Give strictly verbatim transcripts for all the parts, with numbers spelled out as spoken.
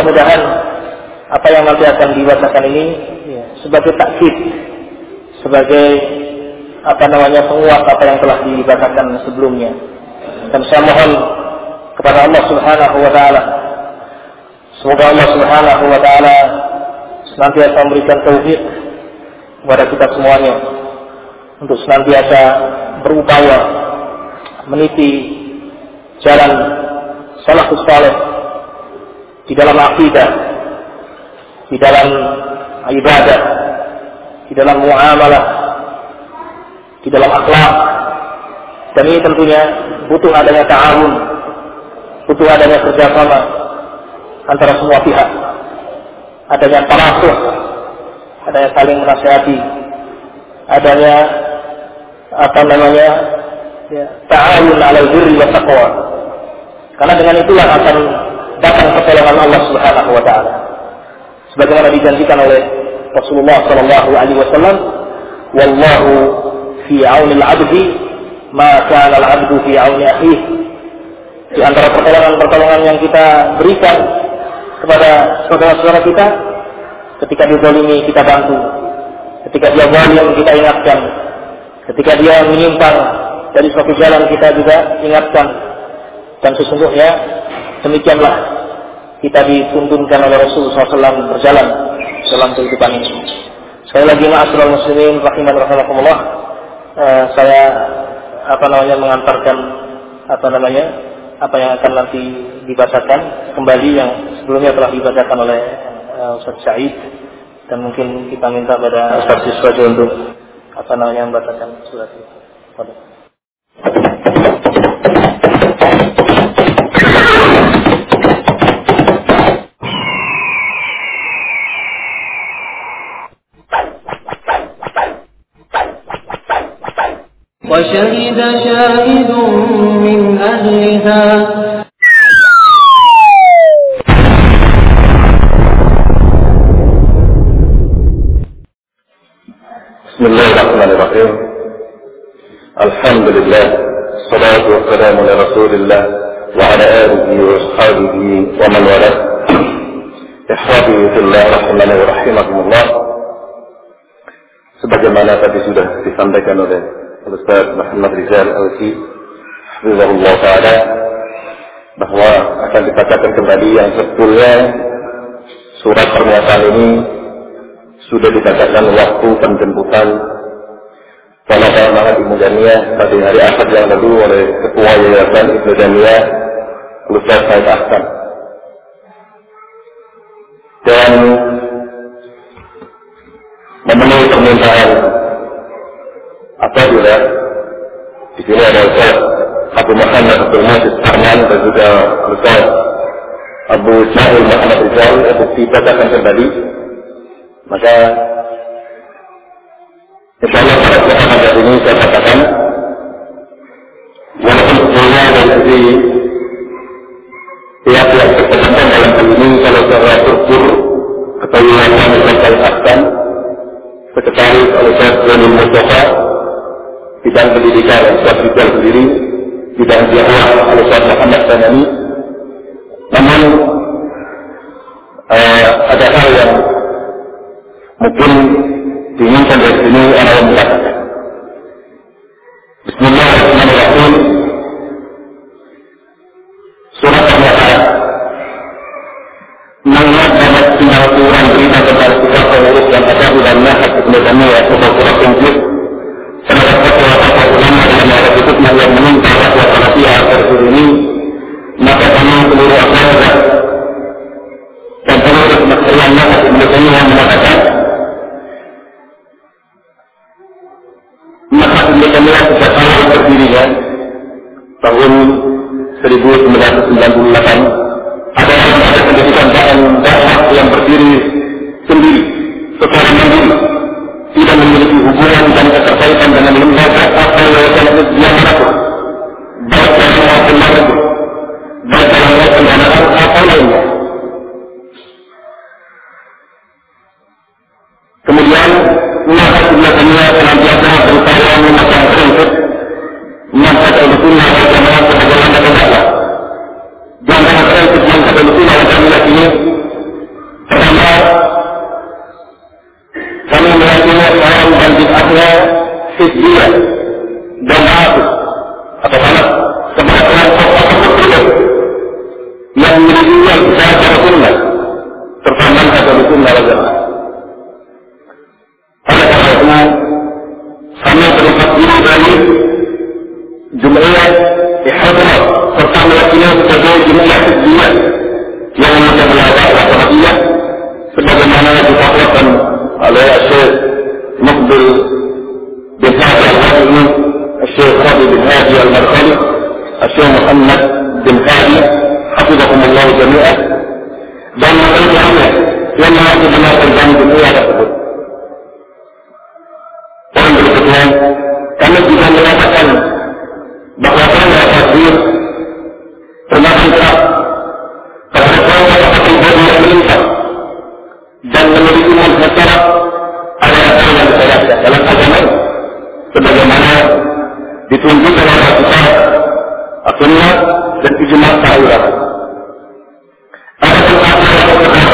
mudah-mudahan apa yang nanti akan dibacakan ini ya, sebagai takkid, sebagai apa namanya penguat apa yang telah dibacakan sebelumnya. Dan saya mohon kepada Allah Subhanahu wa taala, semoga Allah Subhanahu wa taala senantiasa memberikan taufik kepada kita semuanya untuk senantiasa berupaya meniti jalan salafus saleh di dalam akidah, di dalam ibadah, di dalam muamalah, di dalam akhlak. Dan ini tentunya butuh adanya ta'awun, butuh adanya kerjasama antara semua pihak, adanya tarasuh, adanya saling menasihati, adanya apa namanya ya, ta'awun 'alal birri wa taqwa. Karena dengan itulah akan datang pertolongan Allah Subhanahu wa taala. Sebagaimana dijanjikan oleh Rasulullah sallallahu alaihi wasallam, "Wallahu fi 'auni al-'abdi ma kana al-'abdu fi 'auni akhihi." Di antara pertolongan-pertolongan yang kita berikan kepada saudara-saudara kita, ketika dia zalimi kita bantu, ketika dia zalim kita ingatkan, ketika dia menyimpang dari suatu jalan kita juga ingatkan. Dan sesungguhnya demikianlah kita dituntunkan oleh Rasulullah shallallahu alaihi wasallam berjalan dalam kehidupan ini. Sekali lagi ma'asyiral muslimin rahiman rahimakumullah, uh, saya apa namanya mengantarkan apa namanya apa yang akan nanti dibacakan kembali yang sebelumnya telah dibacakan oleh uh, Ustaz Said, dan mungkin kita minta pada Ustaz Siswajo untuk apa namanya membacakan surat itu. وشهد شاهد من أهلها بسم الله الرحمن الرحيم الحمد لله الصلاة والسلام على رسول الله وعلى آله وأصحابه ومن والاه. إخواني في الله رحمني ورحمكم. Sebagaimana tadi sudah disampaikan oleh Ustaz Muhammad Rizal Al-Si hafizahullah ta'ala, bahwa akan dibacakan kembali yang sebetulnya surat pernyataan ini sudah dibacakan waktu penjemputan Talabah Ma'had Ibnu Jamiyah pada hari Ahad yang lalu oleh Ketua Yayasan Ibnu Jamiyah Ustaz Said Ahsan. Dan memenuhi permintaan apabila di sini ada Ustaz Abu Muhammad Abdul Majid Arman dan juga Ustaz Abu Ismail Muhammad Rizal untuk dibacakan kembali, maka insyaallah pada kesempatan ini saya katakan walaupun sebelumnya dari sisi pihak-pihak berkepentingan dalam hal ini, kalau secara struktur ketahuan Ustaz Said Ahsan, Sekretaris Ustaz Zanul Mustafa, bidang pendidikan Ustaz Rizal sendiri, bidang dakwah Ustaz Muhammad Sanani. Namun uh, ada hal yang mungkin diinginkan dari sini orang yang mengatakan. Bismillahirrahmanirrahim. Surat Al-Baqarah mengenai tinggal turun berita tentang sikap pengurus dan asal dan Ma'had Ibnu Jamiyah atau surat komplit terhadap fatwa-fatwa ulama dan para kutubnya yang menimpa fatwa Salafiyah akhir ini, maka kami seluruh akhlak dan pengurus Maksudnya Ma'had Ibnu Jamiyah mengatakan Ma'had Ibnu Jamiyah sejak awal berdirinya tahun seribu sembilan ratus sembilan puluh delapan adalah lembaga pendidikan dan dakwah yang berdiri sendiri secara mandiri, tidak memiliki hubungan dan keterkaitan dengan lembaga atau yayasan yang manapun, baik dalam maupun manapun, baik dalam pendanaan atau lainnya. Kemudian Ma'had Ibnu Jamiyah senantiasa berupaya memegang prinsip Ma'had Al-Sunnah wal Jamaah sebagai lembaga dakwah. Dan dengan prinsip Ma'had Al-Sunnah wal Jamaah ini dan menjadikan kita pada sunnah serta manhaj sunnah wal jamaah. Oleh karena itu, kami berlepas diri dari Jum'iyah Ihadrat serta meyakini sebagai Jum'iyah Hizbiyah yang menjadi dakwah Wahabiyah sebagaimana difatwakan oleh Syekh Muqbil bin Hadi Al-Wadi'i, Syekh Rabi bin Hadi Al-Markhali, Syekh Muhammad bin Hadi hafizahumullah jami'ah, dan lainnya yang mengaku benar tentang Jum'iyah tersebut. Dan berikutnya, kami juga menyatakan bahwa saya takdir termasuk tak kepada saya pribadi yang meningkat dan memiliki masyarakat ayat-ayat yang dijelaskan dalam agama sebagaimana ditunjukkan oleh kitab As-Sunnah dan ijma' para ulama. Ada beberapa yang benar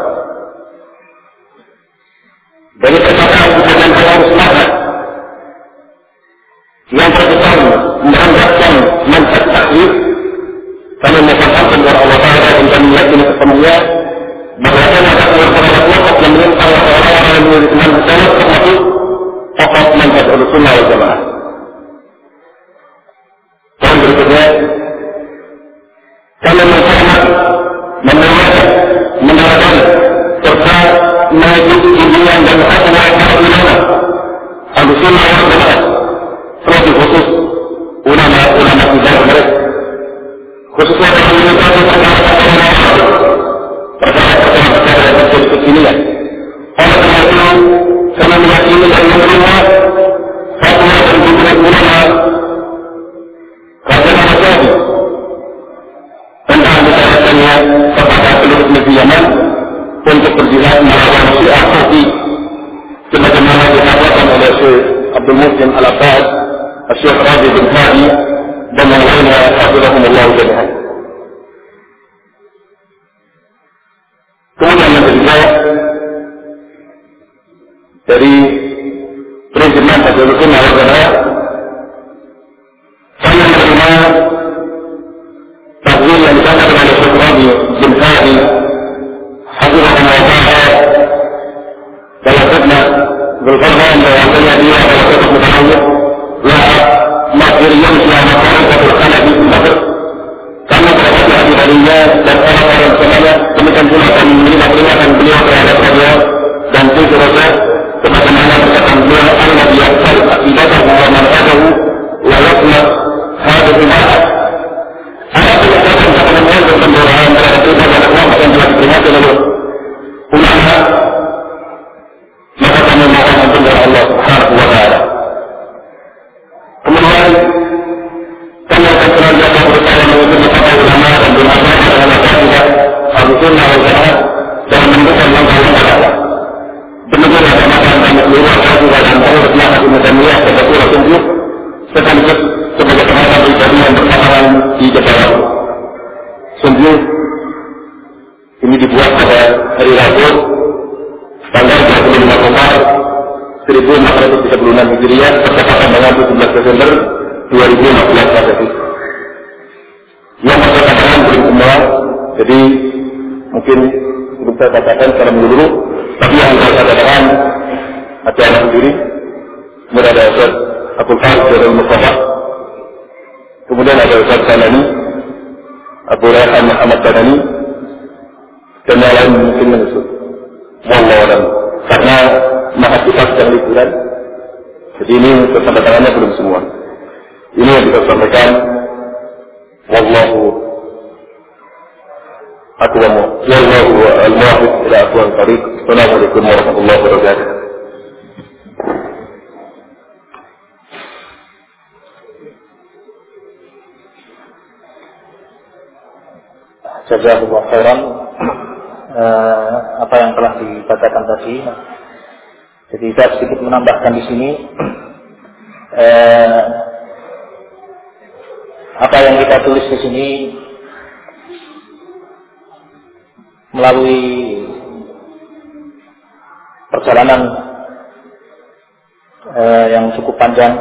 dari perkataan bukan para ulama yang berpesan merendahkan manhaj taklif. Kami mohon kepada Allah Taala dan kami yakini ketemunya bahwa ada kelompok-kelompok yang menentang orang-orang yang memiliki manhaj salaf termasuk tokoh manhaj Ahlussunnah wal Jamaah. Dan berikutnya kami menghormati, memuliakan, menerangkan serta mengikuti bimbingan dan fatwa para ulama Ahlussunnah wal Jamaah, terlebih khusus ulama-ulama tidak mereka, khususnya dalam menyebabkan perkara-perkara perkara-perkara yang terjadi kekinian. Oleh karena itu, kami meyakini dan menerima fatwa dan bimbingan ulama kerajaan Arab Saudi tentang diterapkannya kepada seluruh negeri Yaman untuk berjihad melawan Syiah Sufi, sebagaimana dikatakan oleh Syekh Abdul Muhsin Al-Abbad, Syekh Rabi bin Hadi dan yang lainnya hafizahumullah jami'an. Kemudian yang ketiga dari prinsip manhaj Ahlussunnah wal Jamaah, saya menerima takdir yang disampaikan oleh Syekh Rabi bin Hadi hafizahumullah taala dalam khutbah berfirman bahwasanya dia adalah sosok mutaawwid la makir yang selama mereka berkala di Badr. Kami berkata di harinya dan orang-orang semuanya, demikian pula kami menerima peringatan beliau terhadap beliau dan tujuh rosa sebagaimana perkataan beliau Allah biasa ibadahu wa manhadahu wa yasma hadis ibadah. Ada perkataan kepada beliau tentang pembelaan terhadap ibadah Allah yang telah diperingati oleh ulama, maka kami mohon ampun dari Allah Subhanahu wa taala. Kemudian kami akan senantiasa berusaha mengikuti para ulama dan bermanfaat dengan akidah Ahlussunnah wal Jamaah dalam menentukan langkah-langkah dakwah. Demikian agamakan kami seluruh akidah dan pengurus manhaj Ibnu Taimiyah sebagai pula tunjuk sekaligus sebagai tenaga pribadi yang berpasangan di depan. Sungguh ini dibuat pada hari Rabu tanggal dua puluh lima Oktober seribu empat ratus tiga puluh enam Hijriah bertepatan dengan tujuh belas Desember dua ribu enam belas Masehi. Yang saya katakan belum semua, jadi mungkin belum saya katakan secara menyeluruh, tapi yang saya katakan ada anak sendiri, kemudian ada Ustaz Abdul Farid Abdul Mustafa, kemudian ada Ustaz Sanani, Abu Rayhan Muhammad Sanani, dan yang lain mungkin menyusul. Wallahu a'lam. Karena maha kita sedang liburan, jadi ini sampai tangannya belum semua. Ini yang kita sampaikan. Wallahu a'lam. Wallahu al-muwaffiq ila aqwam tariq. Assalamualaikum warahmatullahi wabarakatuh. Jazakumullah khairan. Uh, apa yang telah dibacakan tadi. Jadi saya sedikit menambahkan di sini uh, apa yang kita tulis di sini melalui perjalanan uh, yang cukup panjang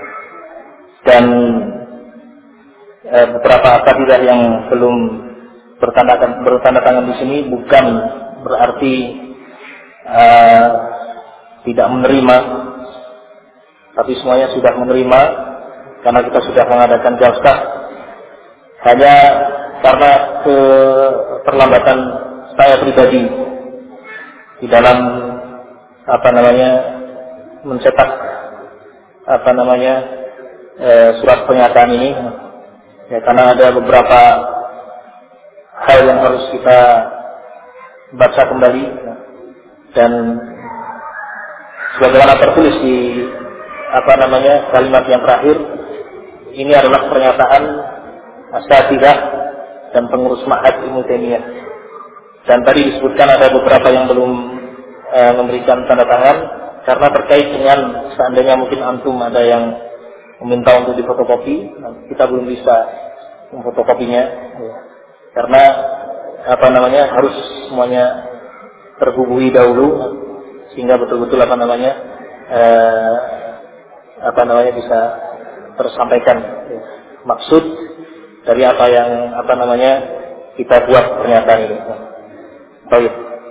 dan uh, beberapa akidah yang belum bertanda, bertanda tangan di sini bukan berarti uh, tidak menerima, tapi semuanya sudah menerima karena kita sudah mengadakan jalsah. Hanya karena keterlambatan saya pribadi di dalam apa namanya mencetak apa namanya e, surat pernyataan ini, ya karena ada beberapa hal yang harus kita baca kembali dan sebagaimana tertulis di apa namanya kalimat yang terakhir, ini adalah pernyataan asatidzah dan pengurus Ma'had Ibnu Taimiyah. Dan tadi disebutkan ada beberapa yang belum e, memberikan tanda tangan karena terkait dengan seandainya mungkin antum ada yang meminta untuk difotokopi, kita belum bisa memfotokopinya karena apa namanya harus semuanya terhubungi dahulu sehingga betul-betul apa namanya e, apa namanya bisa tersampaikan maksud dari apa yang apa namanya kita buat pernyataan ini. Baik.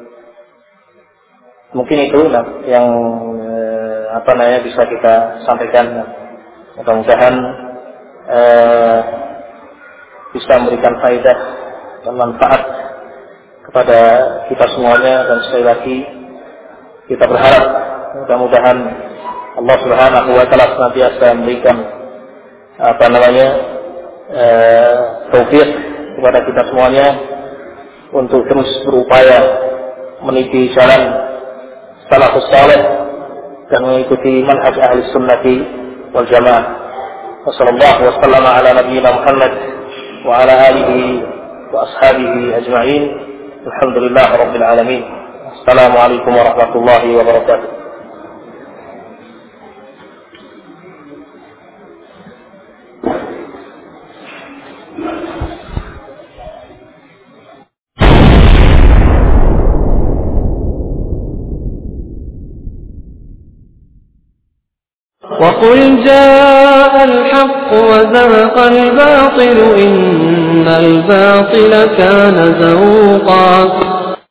Mungkin itu nah, yang eh, apa namanya bisa kita sampaikan. Mudah-mudahan eh, bisa memberikan faedah dan manfaat kepada kita semuanya, dan sekali lagi kita berharap mudah-mudahan Allah Subhanahu wa taala senantiasa memberikan apa namanya eh, taufik kepada kita semuanya untuk terus berupaya meniti jalan salafus saleh dan mengikuti manhaj ahli sunnati wal jamaah. Wassallallahu wasallam ala nabiyyina Muhammad wa ala alihi wa ashabihi ajma'in. Alhamdulillah rabbil alamin. Assalamualaikum warahmatullahi wabarakatuh. وقل جاء الحق وزهق الباطل إن الباطل كان زهوقا